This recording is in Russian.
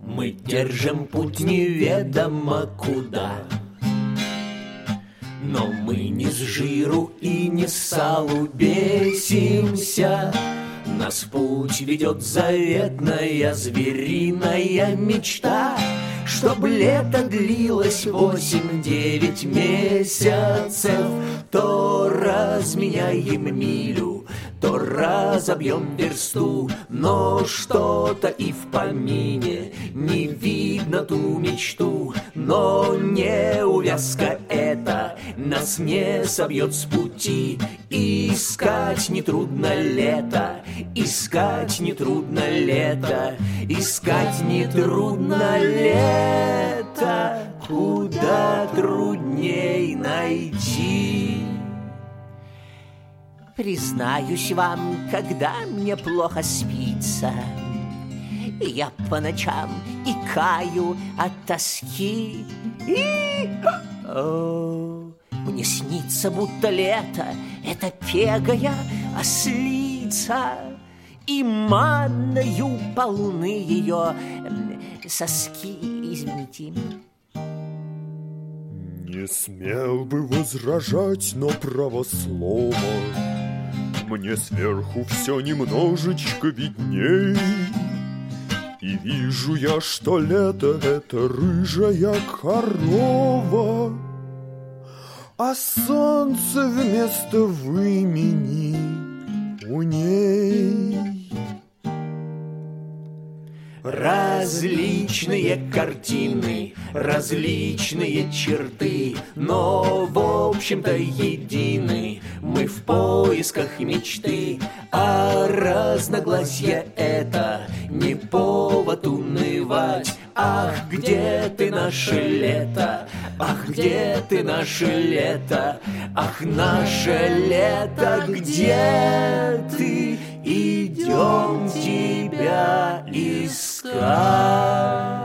Мы держим путь неведомо куда, но мы не с жиру и не с салу бесимся. Нас в путь ведет заветная звериная мечта, чтоб лето длилось 8-9 месяцев. То разменяем милю, то разобьем версту, но что-то и в помине не видно ту мечту. Но не увязка эта нас не собьет с пути. Искать нетрудно лето, искать нетрудно лето, искать нетрудно лето, куда трудней найти. Признаюсь вам, когда мне плохо спится, я по ночам икаю от тоски. Мне снится, будто лето — это пегая ослица, и манною полны ее соски. Извините. Не смел бы возражать, но право слово мне сверху все немножечко видней. И вижу я, что лето — это рыжая корова, а солнце вместо вымени у ней. Различные картины, различные черты, но в общем-то едины мы в поисках мечты. А разногласие это не повод унывать. Ах, где ты, наше лето? Ах, где ты, наше лето? Ах, наше лето, где ты? Идем тебя искать.